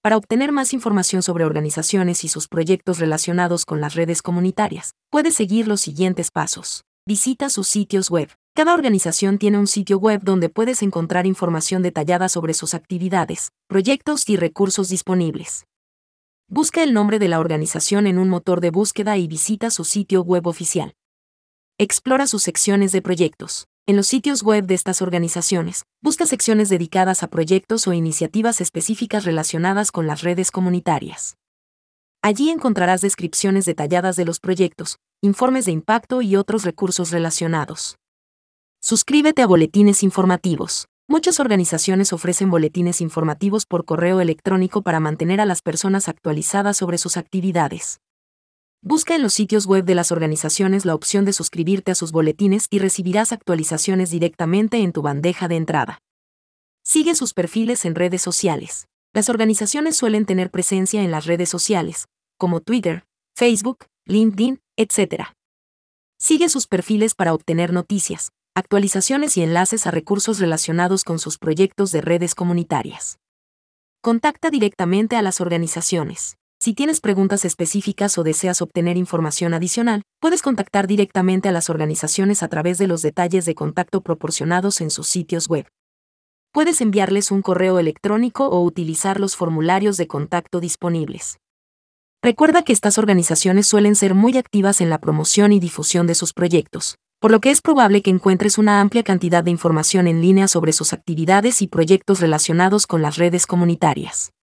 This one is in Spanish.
Para obtener más información sobre organizaciones y sus proyectos relacionados con las redes comunitarias, puedes seguir los siguientes pasos. Visita sus sitios web. Cada organización tiene un sitio web donde puedes encontrar información detallada sobre sus actividades, proyectos y recursos disponibles. Busca el nombre de la organización en un motor de búsqueda y visita su sitio web oficial. Explora sus secciones de proyectos. En los sitios web de estas organizaciones, busca secciones dedicadas a proyectos o iniciativas específicas relacionadas con las redes comunitarias. Allí encontrarás descripciones detalladas de los proyectos, informes de impacto y otros recursos relacionados. Suscríbete a boletines informativos. Muchas organizaciones ofrecen boletines informativos por correo electrónico para mantener a las personas actualizadas sobre sus actividades. Busca en los sitios web de las organizaciones la opción de suscribirte a sus boletines y recibirás actualizaciones directamente en tu bandeja de entrada. Sigue sus perfiles en redes sociales. Las organizaciones suelen tener presencia en las redes sociales, como Twitter, Facebook, LinkedIn, etc. Sigue sus perfiles para obtener noticias, actualizaciones y enlaces a recursos relacionados con sus proyectos de redes comunitarias. Contacta directamente a las organizaciones. Si tienes preguntas específicas o deseas obtener información adicional, puedes contactar directamente a las organizaciones a través de los detalles de contacto proporcionados en sus sitios web. Puedes enviarles un correo electrónico o utilizar los formularios de contacto disponibles. Recuerda que estas organizaciones suelen ser muy activas en la promoción y difusión de sus proyectos, por lo que es probable que encuentres una amplia cantidad de información en línea sobre sus actividades y proyectos relacionados con las redes comunitarias.